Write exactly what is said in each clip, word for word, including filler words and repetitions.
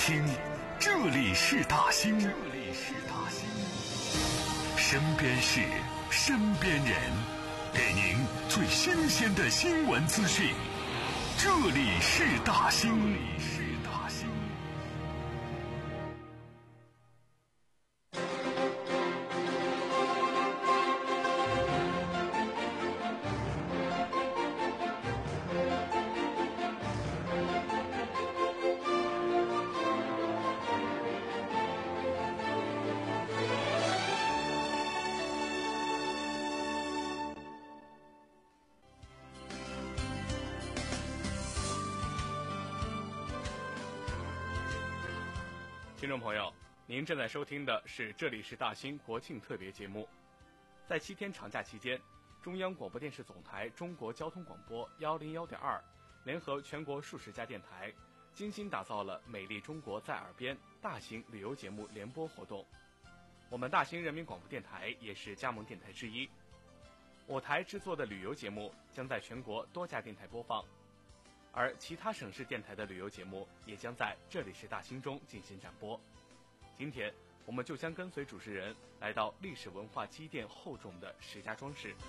听，这里是大兴，这里是大兴，身边事，身边人，给您最新鲜的新闻资讯。这里是大兴，这里是大兴。 听众朋友，您正在收听的是这里是大兴国庆特别节目。在七天长假期间，中央广播电视总台中国交通广播幺零幺点二联合全国数十家电台，精心打造了美丽中国在耳边大型旅游节目联播活动。我们大兴人民广播电台也是加盟电台之一，我台制作的旅游节目将在全国多家电台播放，而其他省市电台的旅游节目也将在这里是大兴中进行展播。今天我们就将跟随主持人来到历史文化积淀厚重的石家庄市。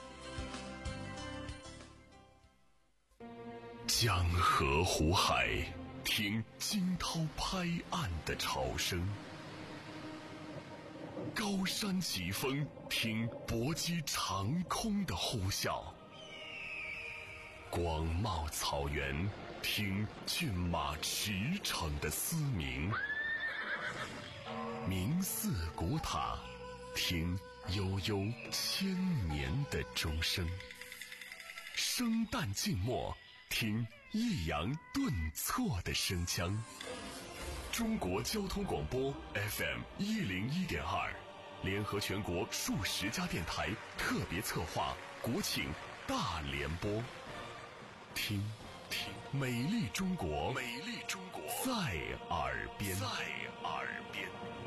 江河湖海，听惊涛拍岸的潮声；高山疾风，听搏击长空的呼啸；广袤草原，听骏马驰骋的嘶鸣；明寺古塔，听悠悠千年的钟声；生旦净末，听抑扬顿挫的声腔。中国交通广播 F M 一零一点二，联合全国数十家电台特别策划国庆大联播。听听美丽中国，美丽中国在耳边，在耳边。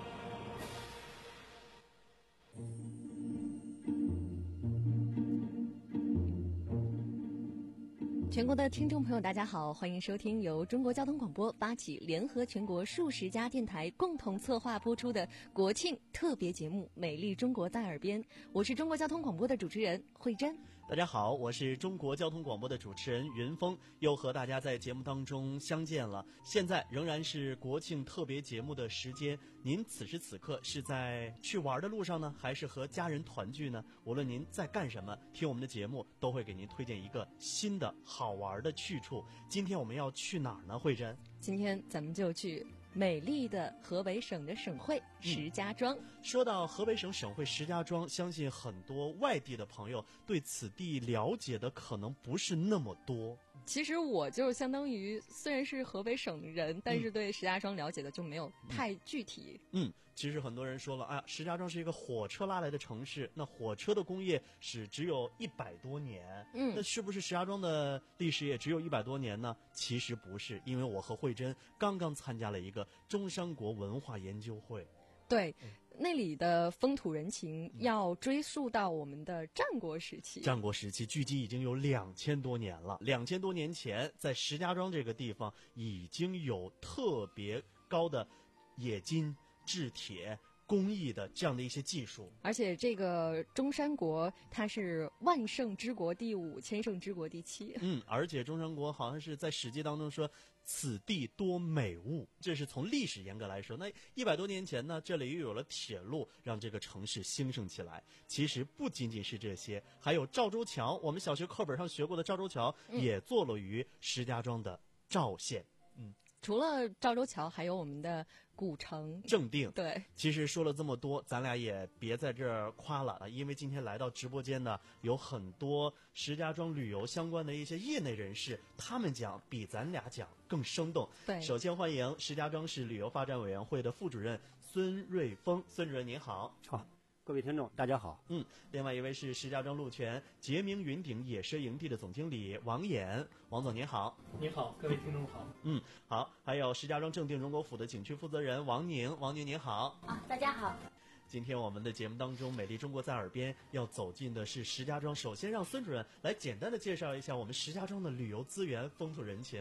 全国的听众朋友大家好，欢迎收听由中国交通广播发起，联合全国数十家电台共同策划播出的国庆特别节目《美丽中国在耳边》。我是中国交通广播的主持人慧珍。 大家好，我是中国交通广播的主持人云峰，又和大家在节目当中相见了。现在仍然是国庆特别节目的时间，您此时此刻是在去玩的路上呢，还是和家人团聚呢？无论您在干什么，听我们的节目都会给您推荐一个新的好玩的去处。今天我们要去哪儿呢，慧珍？ 今天咱们就去美丽的河北省的省会石家庄。 嗯、说到河北省省会石家庄，相信很多外地的朋友对此地了解的可能不是那么多。 其实我就相当于虽然是河北省人，但是对石家庄了解的就没有太具体。 嗯，其实很多人说了，哎呀，石家庄是一个火车拉来的城市，那火车的工业史只有一百多年，嗯，那是不是石家庄的历史也只有一百多年呢？其实不是，因为我和慧珍刚刚参加了一个中山国文化研究会。 对，那里的风土人情要追溯到我们的战国时期。 战国时期距今已经有两千多年了。两千多年前，在石家庄这个地方已经有特别高的冶金、制铁、工艺的这样的一些技术。 而且这个中山国它是万圣之国第五，千圣之国第七。 嗯，而且中山国好像是在史记当中说此地多美物，这是从历史严格来说。那一百多年前呢，这里又有了铁路，让这个城市兴盛起来。其实不仅仅是这些，还有赵州桥，我们小学课本上学过的赵州桥、嗯、也坐落于石家庄的赵县。嗯， 除了赵州桥，还有我们的古城正定。 对， 其实说了这么多，咱俩也别在这儿夸了，因为今天来到直播间呢，有很多石家庄旅游相关的一些业内人士，他们讲比咱俩讲更生动。 对， 首先欢迎石家庄市旅游发展委员会的副主任孙瑞峰，孙主任您好。 好。各位听众大家好。 嗯，另外一位是石家庄鹿泉杰明云顶野奢营地的总经理王衍，王总您好。 您好，各位听众好。 嗯，好，还有石家庄正定荣国府的景区负责人王宁，王宁您好。 啊，大家好。 今天我们的节目当中，美丽中国在耳边要走进的是石家庄。首先让孙主任来简单的介绍一下我们石家庄的旅游资源、风土人情。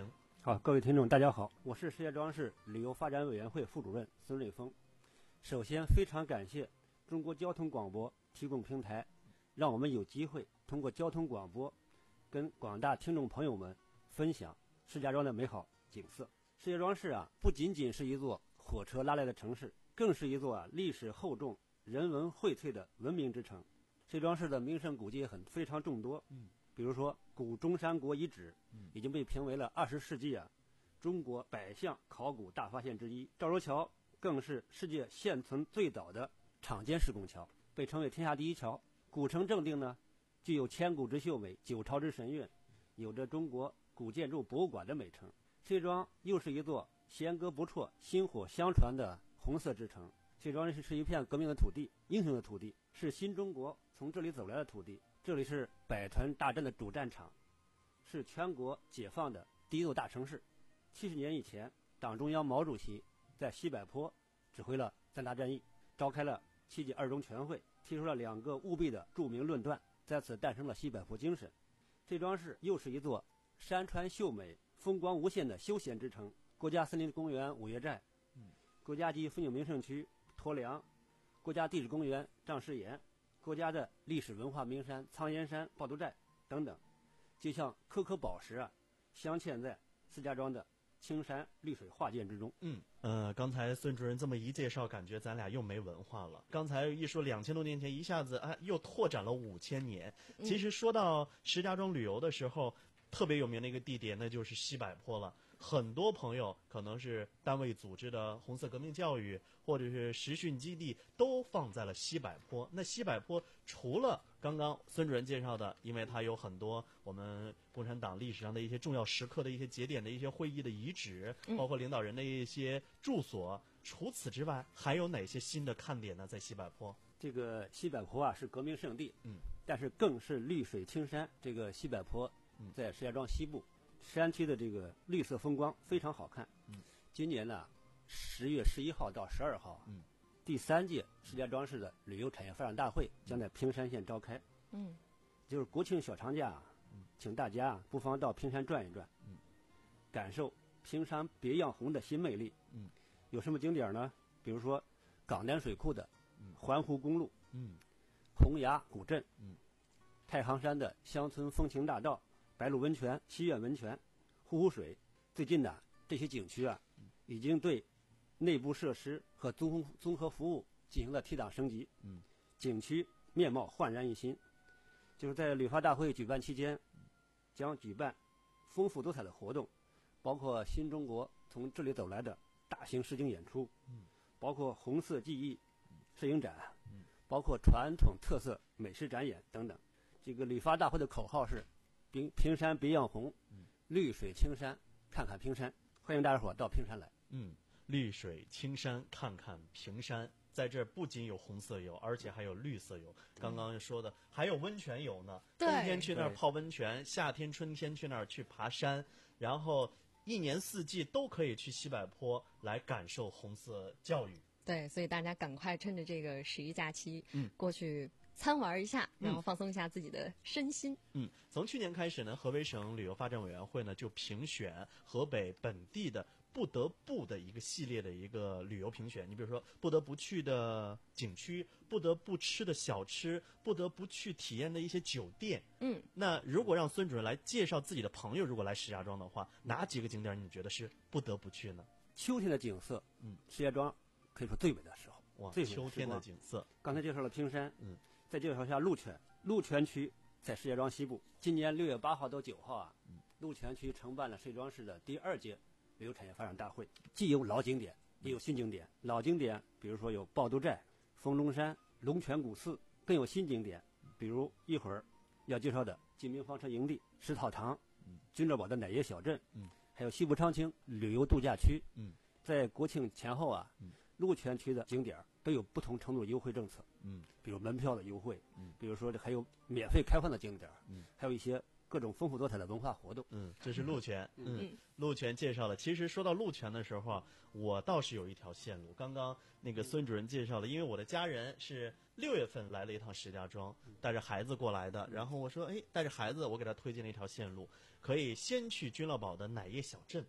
好，各位听众，大家好，我是石家庄市旅游发展委员会副主任孙瑞峰。首先，非常感谢中国交通广播提供平台，让我们有机会通过交通广播跟广大听众朋友们分享石家庄的美好景色。石家庄市啊，不仅仅是一座火车拉来的城市，更是一座啊历史厚重、人文荟萃的文明之城。石家庄市的名胜古迹很非常众多，嗯，比如说古中山国遗址，嗯，已经被评为了二十世纪啊中国百项考古大发现之一。赵州桥更是世界现存最早的敞肩式拱桥，被称为天下第一桥。古城正定呢，具有千古之秀美、九朝之神韵，有着中国古建筑博物馆的美称。石家庄又是一座弦歌不辍、薪火相传的红色之城。石家庄是是一片革命的土地、英雄的土地，是新中国从这里走来的土地。这里是百团大战的主战场，是全国解放的第一座大城市。七十年以前，党中央毛主席在西柏坡指挥了三大战役，召开了七届二中全会，提出了两个务必的著名论断，在此诞生了西柏坡精神。石家庄市又是一座山川秀美、风光无限的休闲之城。国家森林公园五岳寨，国家级风景名胜区驮梁，国家地质公园丈师岩，国家的历史文化名山苍岩山抱头寨等等，就像颗颗宝石啊，镶嵌在石家庄的青山绿水画卷之中。 嗯，呃，刚才孙主任这么一介绍，感觉咱俩又没文化了。刚才一说两千多年前，一下子啊又拓展了五千年。其实说到石家庄旅游的时候，特别有名的一个地点，那就是西柏坡了。很多朋友可能是单位组织的红色革命教育，或者是实训基地，都放在了西柏坡。那西柏坡除了刚刚孙主任介绍的，因为它有很多我们共产党历史上的一些重要时刻的一些节点的一些会议的遗址，包括领导人的一些住所。除此之外，还有哪些新的看点呢？在西柏坡， 这个西柏坡啊是革命圣地，嗯，但是更是绿水青山。这个西柏坡在石家庄西部。山区的这个绿色风光非常好看。嗯，今年呢，十月十一号到十二号，嗯，第三届石家庄市的旅游产业发展大会将在平山县召开。嗯，就是国庆小长假啊，嗯，请大家啊不妨到平山转一转，嗯，感受平山别样红的新魅力。嗯，有什么景点呢？比如说港南水库的环湖公路，嗯，洪崖古镇，嗯，太行山的乡村风情大道。白鹿温泉、西苑温泉、呼呼水，最近呢，这些景区啊，已经对内部设施和综综合服务进行了提档升级。嗯，景区面貌焕然一新。就是在旅发大会举办期间，将举办丰富多彩的活动，包括新中国从这里走来的大型实景演出，嗯，包括红色记忆摄影展，嗯，包括传统特色美食展演等等。这个旅发大会的口号是。平平山别样红，绿水青山，看看平山，欢迎大家伙到平山来。 嗯，绿水青山，看看平山，在这儿不仅有红色游，而且还有绿色游。刚刚说的还有温泉游呢，冬天去那儿泡温泉，夏天、春天去那儿去爬山，然后一年四季都可以去西柏坡来感受红色教育。 对，所以大家赶快趁着这个十一假期，嗯，过去。参玩一下，然后放松一下自己的身心。 嗯，从去年开始呢，河北省旅游发展委员会呢就评选河北本地的不得不的一个系列的一个旅游评选。你比如说，不得不去的景区，不得不吃的小吃，不得不去体验的一些酒店。嗯，那如果让孙主任来介绍自己的朋友，如果来石家庄的话，哪几个景点你觉得是不得不去呢？ 秋天的景色，嗯，石家庄可以说最美的时候。 哇，最秋天的景色。 刚才介绍了平山，嗯。再介绍一下鹿泉，鹿泉区在石家庄西部。今年六月八号到九号啊，鹿泉区承办了石家庄市的第二届旅游产业发展大会，既有老景点，也有新景点。老景点，比如说有抱头寨、丰隆山、龙泉古寺，更有新景点，比如一会儿要介绍的金明房车营地、石草堂、君乐堡的奶业小镇，还有西部昌清旅游度假区。在国庆前后啊，鹿泉区的景点都有不同程度的优惠政策。嗯，比如门票的优惠，嗯，比如说还有免费开放的景点，嗯，还有一些各种丰富多彩的文化活动。 嗯，这是鹿泉，嗯，鹿泉介绍了。其实说到鹿泉的时候啊，我倒是有一条线路。刚刚那个孙主任介绍了，因为我的家人是六月份来了一趟石家庄，带着孩子过来的。然后我说，哎，带着孩子，我给他推荐了一条线路，可以先去君乐堡的奶业小镇。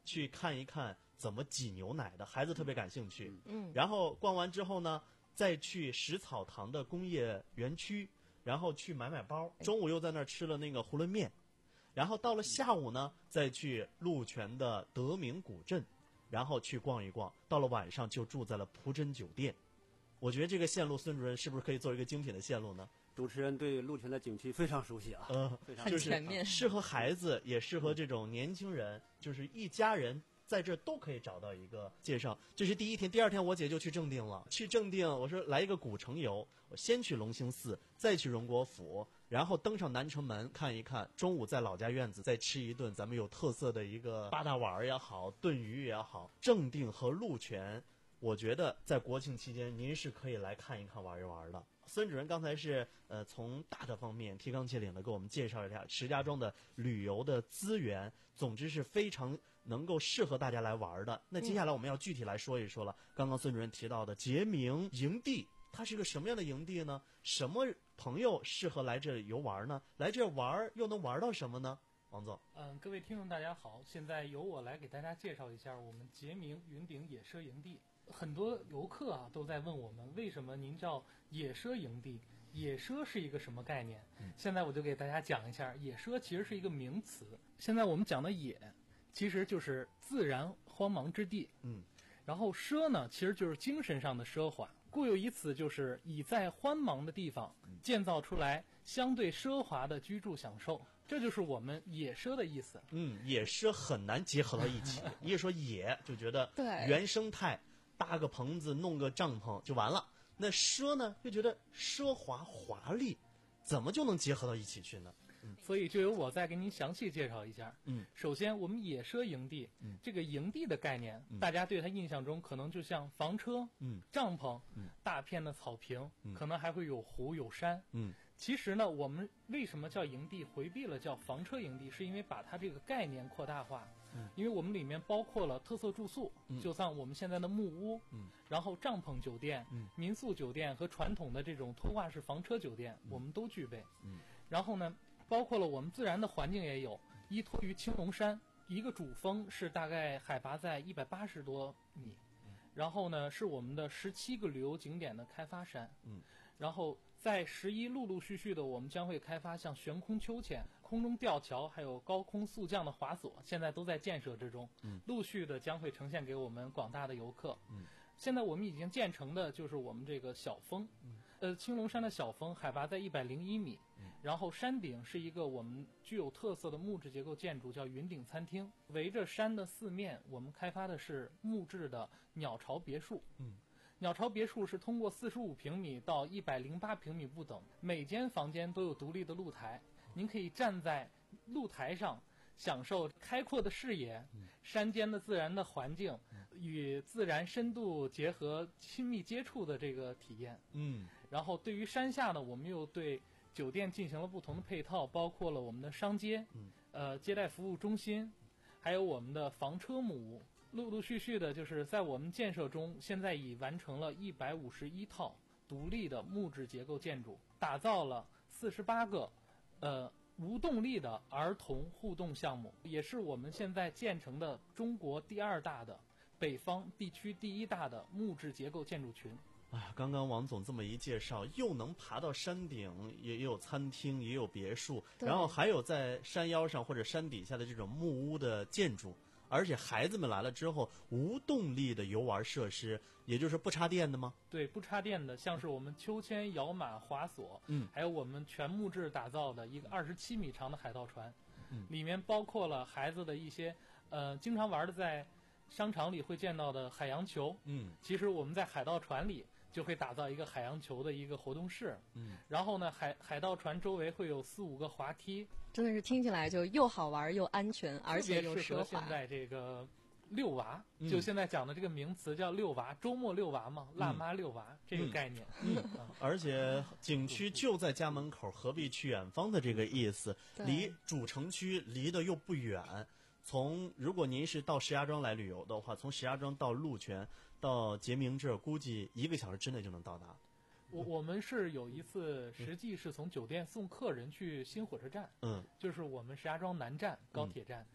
去看一看怎么挤牛奶的，孩子特别感兴趣。 嗯， 然后逛完之后呢，再去食草堂的工业园区，然后去买买包。中午又在那儿吃了那个囫囵面，然后到了下午呢，再去鹿泉的德明古镇，然后去逛一逛。到了晚上就住在了蒲珍酒店。我觉得这个线路，孙主任是不是可以做一个精品的线路呢？ 主持人对鹿泉的景区非常熟悉啊， 呃， 非常就是很全面适合孩子，也适合这种年轻人，就是一家人在这都可以找到一个介绍。这是第一天，第二天我姐就去正定了。去正定，我说来一个古城游，我先去隆兴寺，再去荣国府，然后登上南城门看一看。中午在老家院子再吃一顿咱们有特色的一个八大碗也好，炖鱼也好。正定和鹿泉，我觉得在国庆期间您是可以来看一看玩一玩的。孙主任刚才是呃从大的方面提纲挈领的给我们介绍一下石家庄的旅游的资源，总之是非常能够适合大家来玩的。那接下来我们要具体来说一说了。刚刚孙主任提到的杰明营地，它是个什么样的营地呢？什么朋友适合来这游玩呢？来这玩又能玩到什么呢？王总。 嗯，各位听众大家好，现在由我来给大家介绍一下我们杰明云顶野奢营地。很多游客啊都在问我们，为什么您叫野奢营地？野奢是一个什么概念？嗯、现在我就给大家讲一下，野奢其实是一个名词。现在我们讲的野，其实就是自然荒茫之地。 嗯， 然后奢呢，其实就是精神上的奢华。故有一词，就是以在荒茫的地方建造出来相对奢华的居住享受。这就是我们野奢的意思。 嗯，野奢很难结合到一起。一说野，就觉得对原生态。搭个棚子，弄个帐篷就完了。那奢呢，就觉得奢华华丽，怎么就能结合到一起去呢？ 嗯、所以就由我再给您详细介绍一下。 嗯， 首先我们野奢营地，嗯、这个营地的概念，嗯、大家对它印象中可能就像房车、嗯、帐篷、嗯、大片的草坪，嗯、可能还会有湖有山。嗯，其实呢，我们为什么叫营地，回避了叫房车营地，是因为把它这个概念扩大化。嗯、因为我们里面包括了特色住宿，嗯、就像我们现在的木屋，嗯、然后帐篷酒店、嗯、民宿酒店和传统的这种拖挂式房车酒店，嗯、我们都具备。嗯、然后呢，包括了我们自然的环境也有，依托于青龙山，一个主峰是大概海拔在一百八十多米，嗯、然后呢是我们的十七个旅游景点的开发山，嗯、然后在十一陆陆续续的我们将会开发像悬空秋千、空中吊桥，还有高空速降的滑索，现在都在建设之中，嗯、陆续的将会呈现给我们广大的游客。嗯、现在我们已经建成的就是我们这个小峰，嗯、呃，青龙山的小峰海拔在一百零一米，嗯、然后山顶是一个我们具有特色的木质结构建筑，叫云顶餐厅。围着山的四面，我们开发的是木质的鸟巢别墅。嗯鸟巢别墅是通过四十五平米到一百零八平米不等，每间房间都有独立的露台，您可以站在露台上享受开阔的视野、山间的自然的环境与自然深度结合、亲密接触的这个体验。嗯，然后对于山下呢，我们又对酒店进行了不同的配套，包括了我们的商街、呃接待服务中心，还有我们的房车木屋。陆陆续续的，就是在我们建设中，现在已完成了一百五十一套独立的木质结构建筑，打造了四十八个呃无动力的儿童互动项目，也是我们现在建成的中国第二大的、北方地区第一大的木质结构建筑群。 哎，刚刚王总这么一介绍，又能爬到山顶，也有餐厅，也有别墅，然后还有在山腰上或者山底下的这种木屋的建筑。而且孩子们来了之后，无动力的游玩设施，也就是不插电的吗？ 对，不插电的，像是我们秋千、摇马、滑索，嗯，还有我们全木质打造的一个二十七米长的海盗船，嗯，里面包括了孩子的一些，呃，经常玩的在商场里会见到的海洋球，嗯，其实我们在海盗船里就会打造一个海洋球的一个活动室，嗯，然后呢，海海盗船周围会有四五个滑梯。 真的是听起来就又好玩又安全，而且又奢华。 现在这个遛娃，嗯、就现在讲的这个名词叫遛娃，周末遛娃嘛，辣妈遛娃、嗯、这个概念。 嗯，嗯而且景区就在家门口，何必去远方的这个意思，离主城区离得又不远。从如果您是到石家庄来旅游的话，从石家庄到鹿泉到杰明这儿，估计一个小时之内就能到达。 我我们是有一次，实际是从酒店送客人去新火车站，嗯，就是我们石家庄南站高铁站，嗯，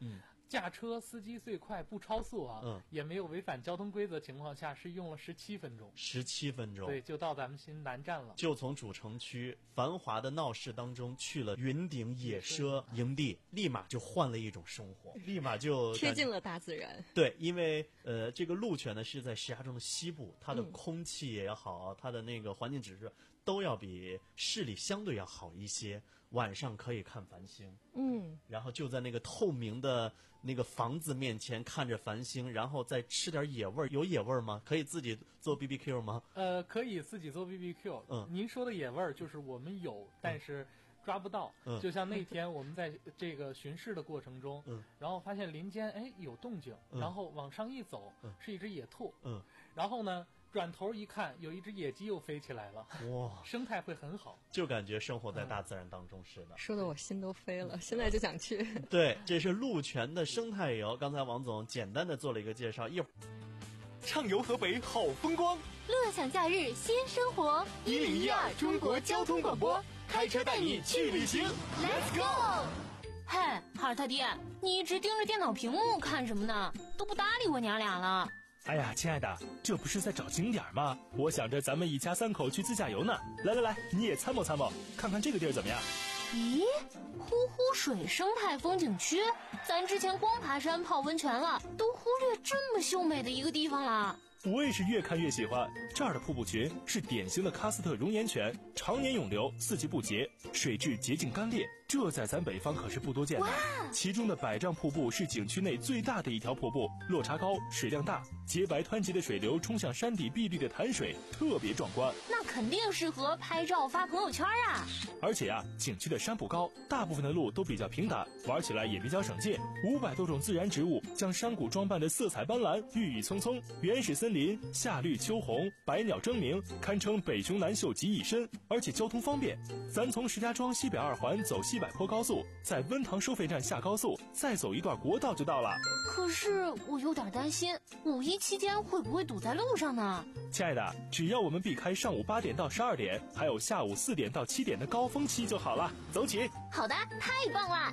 驾车司机最快不超速啊，嗯，也没有违反交通规则情况下，是用了十七分钟。 十七分钟， 对，就到咱们新南站了。 就从主城区繁华的闹市当中去了云顶野奢营地，立马就换了一种生活，立马就贴近了大自然。 对，因为呃，这个鹿泉呢是在石家庄的西部，它的空气也好，嗯、它的那个环境指数都要比市里相对要好一些。晚上可以看繁星， 嗯， 然后就在那个透明的那个房子面前看着繁星，然后再吃点野味儿。有野味儿吗？可以自己做 B B Q 吗？ 呃，可以自己做 B B Q。 嗯， 您说的野味儿就是我们有，但是抓不到。 嗯， 就像那天我们在这个巡视的过程中， 嗯， 然后发现林间哎有动静， 嗯、 然后往上一走， 嗯、 是一只野兔， 嗯， 然后呢。转头一看，有一只野鸡又飞起来了， 哇， 生态会很好， 就感觉生活在大自然当中似的。 说的我心都飞了，现在就想去。 对，这是鹿泉的生态游。刚才王总简单的做了一个介绍，一会儿畅游河北好风光， 乐享假日新生活。 一零一二中国交通广播，开车带你去旅行 ，Let's go！ 嘿，哈尔他爹，你一直盯着电脑屏幕看什么呢？都不搭理我娘俩了。 哎呀，亲爱的，这不是在找景点吗？我想着咱们一家三口去自驾游呢。来来来，你也参谋参谋，看看这个地儿怎么样？ 咦，呼呼水生态风景区，咱之前光爬山泡温泉了，都忽略这么秀美的一个地方了。 我也是越看越喜欢，这儿的瀑布群是典型的喀斯特熔岩泉，常年涌流，四季不竭，水质洁净干裂，这在咱北方可是不多见的。其中的百丈瀑布是景区内最大的一条瀑布，落差高，水量大，洁白湍急的水流冲向山底碧绿的潭水，特别壮观。 那肯定适合拍照发朋友圈啊！ 而且啊，景区的山不高，大部分的路都比较平坦，玩起来也比较省劲。五百多种自然植物将山谷装扮的色彩斑斓，郁郁葱葱，原始森林夏绿秋红，百鸟争鸣，堪称北雄南秀集一身。而且交通方便，咱从石家庄西北二环走西柏坡高速，在温塘收费站下高速，再走一段国道就到了。 可是我有点担心，五一期间会不会堵在路上呢？ 亲爱的，只要我们避开上午八点到十二点，还有下午四点到七点的高峰期就好了。走起！ 好的，太棒了！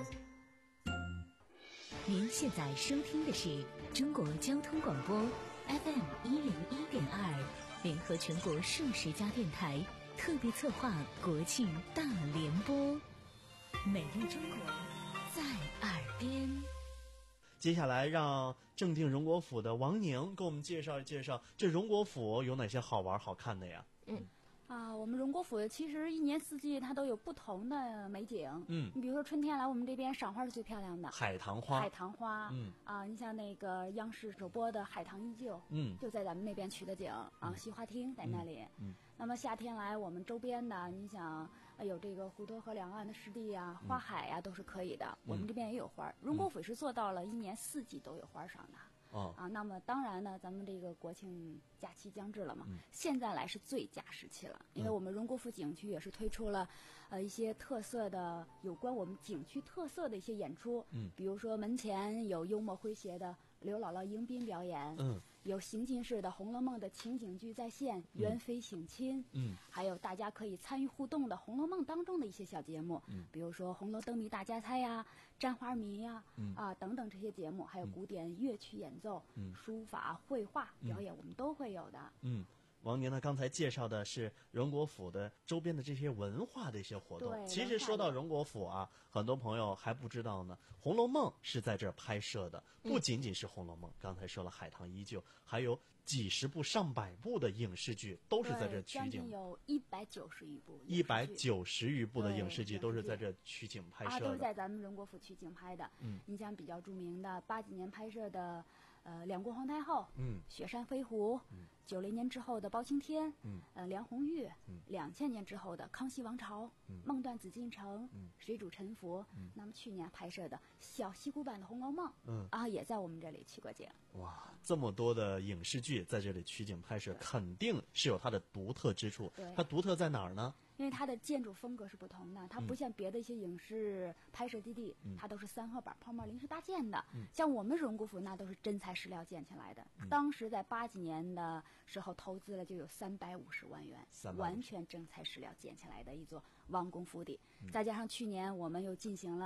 您现在收听的是中国交通广播 F M 一零一点二，联合全国数十家电台特别策划国庆大联播，美丽中国在耳边。 接下来让正定荣国府的王宁给我们介绍介绍，这荣国府有哪些好玩好看的呀？ 嗯。啊，我们荣国府其实一年四季它都有不同的美景。 嗯， 你比如说春天来我们这边赏花是最漂亮的， 海棠花。 海棠花， 嗯啊，你像那个央视首播的《海棠依旧》， 嗯， 就在咱们那边取的景啊，西花厅在那里。 嗯， 那么夏天来我们周边的，你想有这个滹沱河两岸的湿地呀、花海呀，都是可以的。 嗯、 我们这边也有花，荣国府是做到了一年四季都有花赏的。 哦、 啊，那么当然呢，咱们这个国庆假期将至了嘛， 嗯、 现在来是最佳时期了，因为我们荣国府景区也是推出了，呃一些特色的有关我们景区特色的一些演出， 嗯， 比如说门前有幽默诙谐的刘姥姥迎宾表演， 嗯， 有行进式的《红楼梦》的情景剧再现，元妃省亲， 嗯， 还有大家可以参与互动的《红楼梦》当中的一些小节目， 嗯， 比如说红楼灯谜大家猜呀、沾花谜呀， 嗯啊等等这些节目，还有古典乐曲演奏， 嗯， 书法、绘画表演，我们都会有的。 嗯，王宁呢刚才介绍的是荣国府的周边的这些文化的一些活动。 对， 其实说到荣国府啊，很多朋友还不知道呢，《红楼梦》是在这儿拍摄的，不仅仅是《红楼梦》，嗯，刚才说了《海棠依旧》，还有几十部、上百部的影视剧都是在这取景， 将近有一百九十余部， 一百九十余部的影视剧都是在这取景拍摄的， 啊，都是在咱们荣国府取景拍的。 嗯， 你像比较著名的八几年拍摄的，呃，两国皇太后， 嗯， 雪山飞狐， 嗯， 九零年之后的包青天， 嗯， 呃，梁红玉， 嗯， 两千年之后的康熙王朝， 嗯， 梦断紫禁城， 嗯， 水煮沉浮， 嗯， 那么去年拍摄的小戏骨版的《红楼梦》， 嗯， 啊，也在我们这里取过景。 哇，这么多的影视剧在这里取景拍摄，肯定是有它的独特之处。它独特在哪儿呢？ 因为它的建筑风格是不同的，它不像别的一些影视拍摄基地， 嗯、 它都是三合板泡沫临时搭建的。 嗯、 像我们荣国府那都是真材实料建起来的。 嗯、 当时在八几年的时候投资了就有三百五十万元，完全真材实料建起来的一座王宫府邸。 嗯、 再加上去年我们又进行了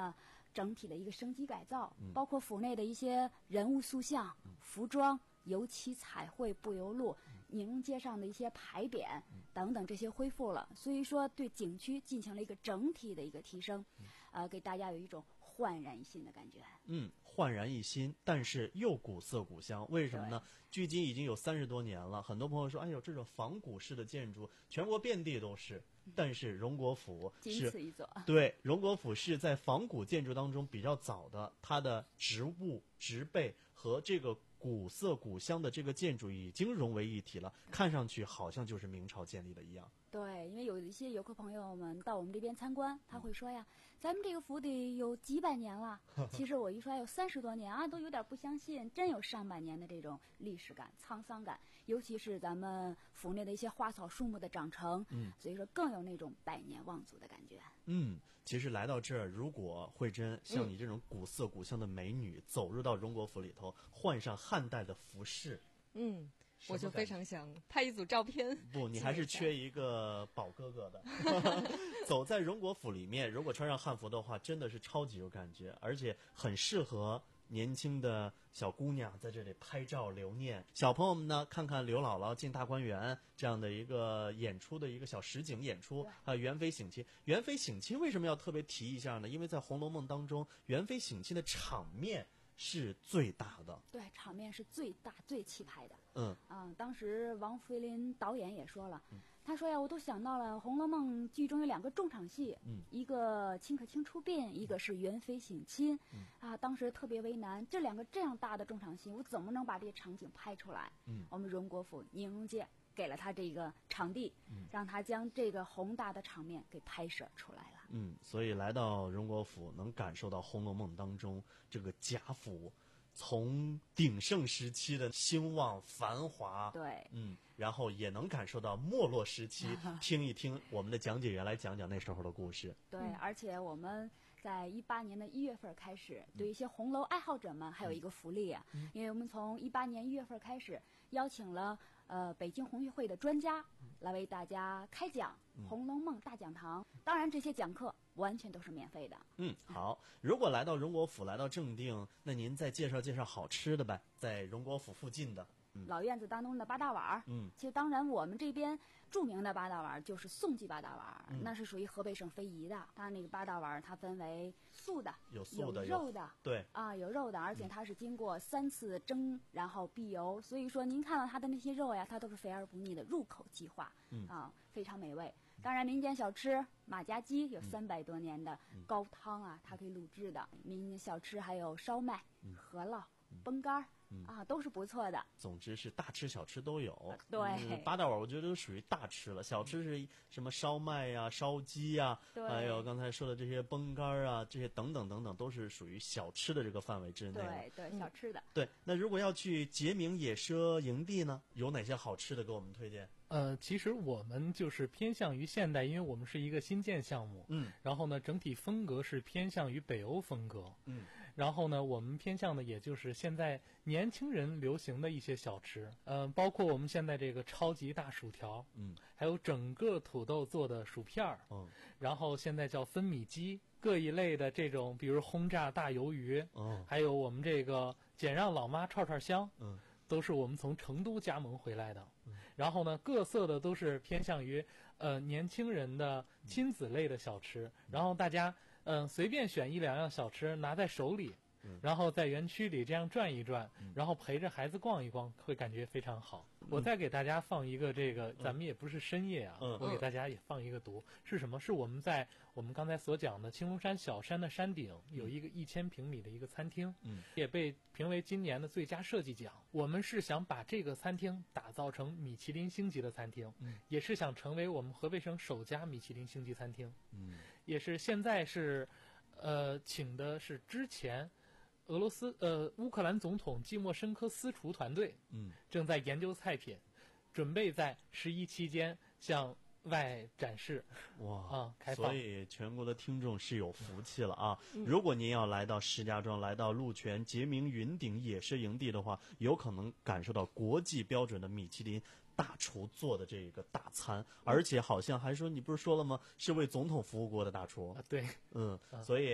整体的一个升级改造， 嗯、 包括府内的一些人物塑像、嗯、服装、油漆、彩绘、步游路、宁荣街上的一些牌匾、嗯、等等，这些恢复了。所以说，对景区进行了一个整体的一个提升，嗯、呃，给大家有一种焕然一新的感觉。 嗯，焕然一新，但是又古色古香。为什么呢？距今已经有三十多年了，很多朋友说，哎呦，这种仿古式的建筑，全国遍地都是。但是荣国府是仅此一座， 对，荣国府是在仿古建筑当中比较早的，它的植物、植被和这个古色古香的这个建筑已经融为一体了，看上去好像就是明朝建立的一样。 对，因为有一些游客朋友们到我们这边参观，他会说呀，咱们这个府得有几百年了。其实我一说有三十多年啊，都有点不相信，真有上百年的这种历史感、沧桑感。尤其是咱们府内的一些花草树木的长成，嗯，所以说更有那种百年望族的感觉。 嗯，其实来到这儿，如果慧珍像你这种古色古香的美女，嗯、走入到荣国府里头，换上汉代的服饰， 嗯。我就非常想拍一组照片。 不，你还是缺一个宝哥哥的。走在荣国府里面，如果穿上汉服的话，真的是超级有感觉，而且很适合年轻的小姑娘在这里拍照留念。小朋友们呢，看看刘姥姥进大观园这样的一个演出的一个小实景演出，还有元妃省亲。元妃省亲为什么要特别提一下呢？因为在《红楼梦》当中，元妃省亲的场面是最大的， 对，场面是最大最气派的。 嗯啊，当时王扶林导演也说了，嗯、他说呀，我都想到了《红楼梦》剧中有两个重场戏，嗯，一个秦可卿出殡，一个是元妃省亲，嗯、啊，当时特别为难，这两个这样大的重场戏，我怎么能把这些场景拍出来？嗯，我们荣国府宁荣街给了他这个场地，嗯、让他将这个宏大的场面给拍摄出来了。 嗯，所以来到荣国府，能感受到《红楼梦》当中这个贾府从鼎盛时期的兴旺繁华， 对， 嗯，然后也能感受到没落时期，听一听我们的讲解员来讲讲那时候的故事。 对，嗯、而且我们在一八年的一月份开始，对一些红楼爱好者们还有一个福利啊，嗯、因为我们从一八年一月份开始邀请了呃北京红学会的专家来为大家开讲《红楼梦大讲堂》，当然这些讲课完全都是免费的。 嗯，好。如果来到荣国府，来到正定，那您再介绍介绍好吃的呗，在荣国府附近的。 嗯、老院子当中的八大碗，嗯，其实当然我们这边著名的八大碗就是宋记八大碗，嗯、那是属于河北省非遗的。它那个八大碗它分为素的、 有素的、 有肉的， 对啊，有肉的，而且它是经过三次蒸，然后避油，所以说您看到它的那些肉呀，它都是肥而不腻的，入口即化，嗯啊，非常美味。当然，民间小吃马家鸡有三百多年的高汤啊，它可以卤制的。民间小吃还有烧麦、饸饹、崩干儿。嗯、啊，都是不错的。 总之是大吃小吃都有。 对、 嗯，八大碗我觉得都属于大吃了。小吃是什么烧麦呀、啊、烧鸡呀、啊，还有刚才说的这些崩干啊，这些等等等等，都是属于小吃的这个范围之内。 对对，小吃的。 对，那如果要去杰明野奢营地呢，有哪些好吃的给我们推荐？ 呃，其实我们就是偏向于现代，因为我们是一个新建项目。嗯。然后呢，整体风格是偏向于北欧风格。嗯。然后呢，我们偏向的也就是现在年轻人流行的一些小吃，嗯、呃，包括我们现在这个超级大薯条，嗯，还有整个土豆做的薯片儿，嗯，然后现在叫分米鸡，各一类的这种，比如轰炸大鱿鱼，嗯，还有我们这个简让老妈串串香，嗯，都是我们从成都加盟回来的。嗯、然后呢，各色的都是偏向于呃年轻人的亲子类的小吃，嗯、然后大家。嗯，随便选一两样小吃拿在手里，嗯、然后在园区里这样转一转，嗯、然后陪着孩子逛一逛，会感觉非常好。嗯、我再给大家放一个这个，嗯、咱们也不是深夜啊，嗯、我给大家也放一个读，嗯、是什么？是我们在我们刚才所讲的青龙山小山的山顶有一个一千平米的一个餐厅，嗯，也被评为今年的最佳设计奖。我们是想把这个餐厅打造成米其林星级的餐厅，嗯，也是想成为我们河北省首家米其林星级餐厅，嗯。也是现在是，呃，请的是之前俄罗斯呃乌克兰总统季莫申科私厨团队，嗯，正在研究菜品，准备在十一期间向外展示。 哇啊，开放！ 所以全国的听众是有福气了啊！嗯、如果您要来到石家庄，来到鹿泉杰明云顶野奢营地的话，有可能感受到国际标准的米其林大厨做的这个大餐，而且好像还说你不是说了吗？是为总统服务过的大厨啊，对， 嗯，啊、所以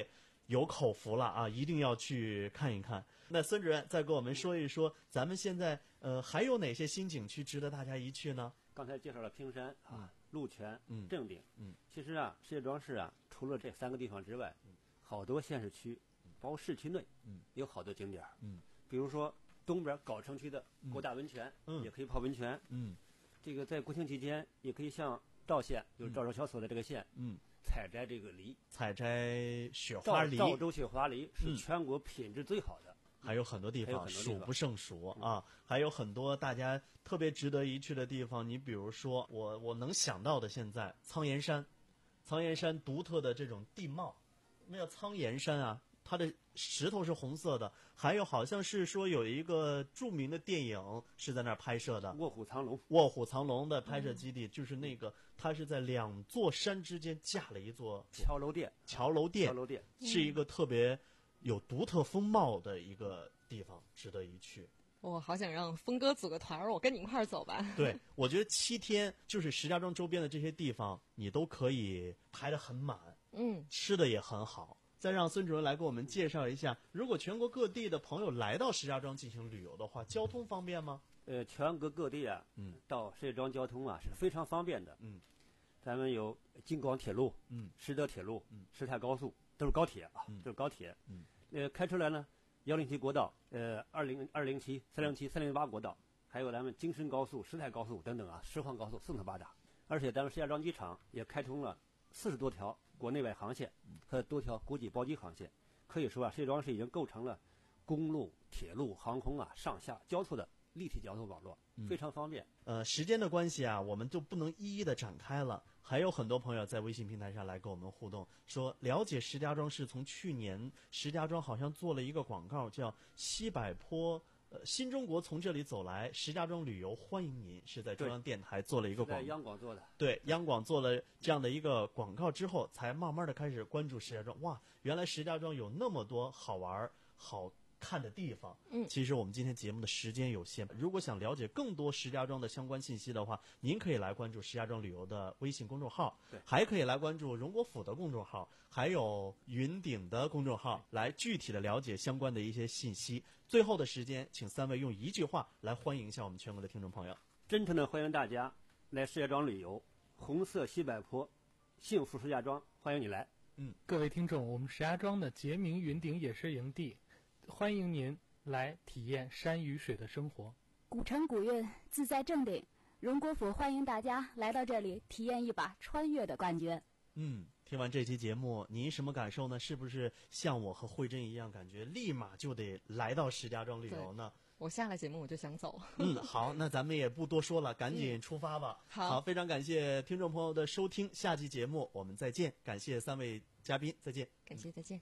有口福了啊，一定要去看一看。那孙主任再给我们说一说，咱们现在呃还有哪些新景区值得大家一去呢？ 刚才介绍了平山啊、鹿泉、 嗯、 正定。 嗯， 其实啊，石家庄市啊，除了这三个地方之外，嗯、好多县市区，包括市区内，嗯，有好多景点。 嗯， 比如说东边藁城区的国大温泉，嗯，也可以泡温泉。 嗯， 这个在国庆期间，也可以像赵县，就是赵州桥所在这个县，嗯，采摘这个梨， 采摘雪花梨。 赵州雪花梨是全国品质最好的。嗯， 还有很多地方数不胜数啊，还有很多大家特别值得一去的地方。你比如说，我我能想到的，现在苍岩山，苍岩山独特的这种地貌，那叫苍岩山啊，它的石头是红色的，还有好像是说有一个著名的电影是在那儿拍摄的， 卧虎藏龙。 卧虎藏龙的拍摄基地，嗯、就是那个，它是在两座山之间架了一座桥楼店， 桥楼店， 桥楼店是一个特别有独特风貌的一个地方，值得一去。 我好想让峰哥组个团儿，我跟你一块儿走吧。 对，我觉得七天就是石家庄周边的这些地方，你都可以排得很满， 嗯， 吃的也很好。再让孙主任来给我们介绍一下，如果全国各地的朋友来到石家庄进行旅游的话，交通方便吗？ 呃，全国各地啊，嗯，到石家庄交通啊是非常方便的。 嗯， 咱们有京广铁路， 嗯， 石德铁路， 嗯， 石太高速，都是高铁啊， 嗯、 都是高铁。 嗯， 呃，开出来呢，幺零七国道，呃，二零二零七、三零七、三零八国道，还有咱们京深高速、石太高速等等啊，十环高速四通八达。而且咱们石家庄机场也开通了四十多条国内外航线和多条国际包机航线，可以说啊，石家庄市已经构成了公路、铁路、航空啊上下交错的立体交通网络，非常方便。 呃，时间的关系啊，我们就不能一一的展开了。还有很多朋友在微信平台上来跟我们互动，说了解石家庄市从去年石家庄好像做了一个广告，叫西柏坡。呃，新中国从这里走来，石家庄旅游欢迎您，是在中央电台做了一个广告， 在央广做的。 对，央广做了这样的一个广告之后，才慢慢的开始关注石家庄。哇，原来石家庄有那么多好玩、好看的地方。 嗯， 其实我们今天节目的时间有限，如果想了解更多石家庄的相关信息的话，您可以来关注石家庄旅游的微信公众号， 对， 还可以来关注荣国府的公众号，还有云顶的公众号，来具体的了解相关的一些信息。最后的时间，请三位用一句话来欢迎一下我们全国的听众朋友。 真诚的欢迎大家来石家庄旅游，红色西柏坡，幸福石家庄，欢迎你来。 嗯，各位听众，我们石家庄的杰明云顶野狮营地，欢迎您来体验山与水的生活。 古城古韵，自在正定，荣国府欢迎大家来到这里，体验一把穿越的感觉。 嗯，听完这期节目，您什么感受呢？是不是像我和慧珍一样，感觉立马就得来到石家庄旅游呢？ 我下了节目我就想走。 嗯，好，那咱们也不多说了，赶紧出发吧。 嗯、好, 好，非常感谢听众朋友的收听，下期节目我们再见。感谢三位嘉宾，再见。 感谢，再见。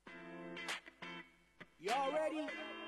You all ready?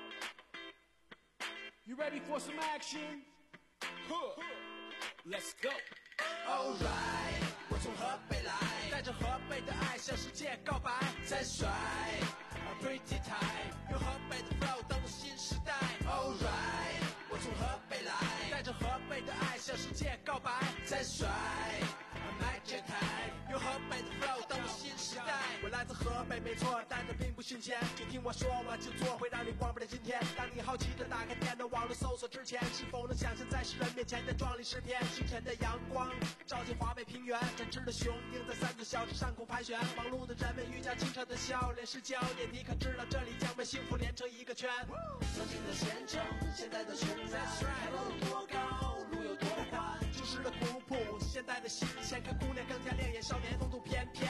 You ready for some action? Huh. Let's go. Alright. 我从河北来，带着河北的爱向世界告白。再帅 ，Pretty Thai， 用河北的 flow 登陆新时代。Alright， 我从河北来，带着河北的爱向世界告白。再帅 ，Magic Thai， 用河北的 flow 登陆新时代。我来自河北没错，但这并不新鲜。就听我说，我就做，会让你忘不了今天。当你好奇的打开电脑网络搜索之前，是否能想象在世人面前的壮丽诗篇？清晨的阳光照进华北平原，展翅的雄鹰在三座小山上空盘旋。忙碌的人们遇见清澈的笑脸是焦点，你可知道这里将被幸福连成一个圈？曾经的县城，现在的存在，路有多高，路有多宽，旧时的古朴，现代的新鲜，看姑娘更加亮眼，少年风度翩翩。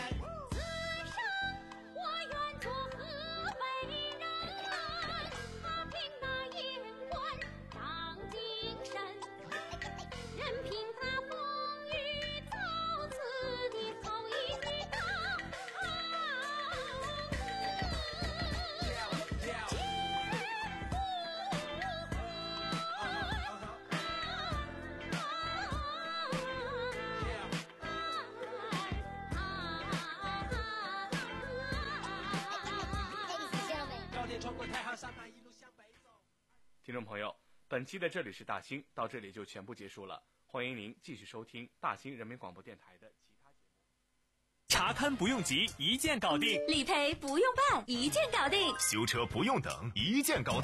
听众朋友，本期的这里是大兴，到这里就全部结束了。欢迎您继续收听大兴人民广播电台的其他节目。 查勘不用急，一键搞定； 理赔不用办，一键搞定； 修车不用等，一键搞定。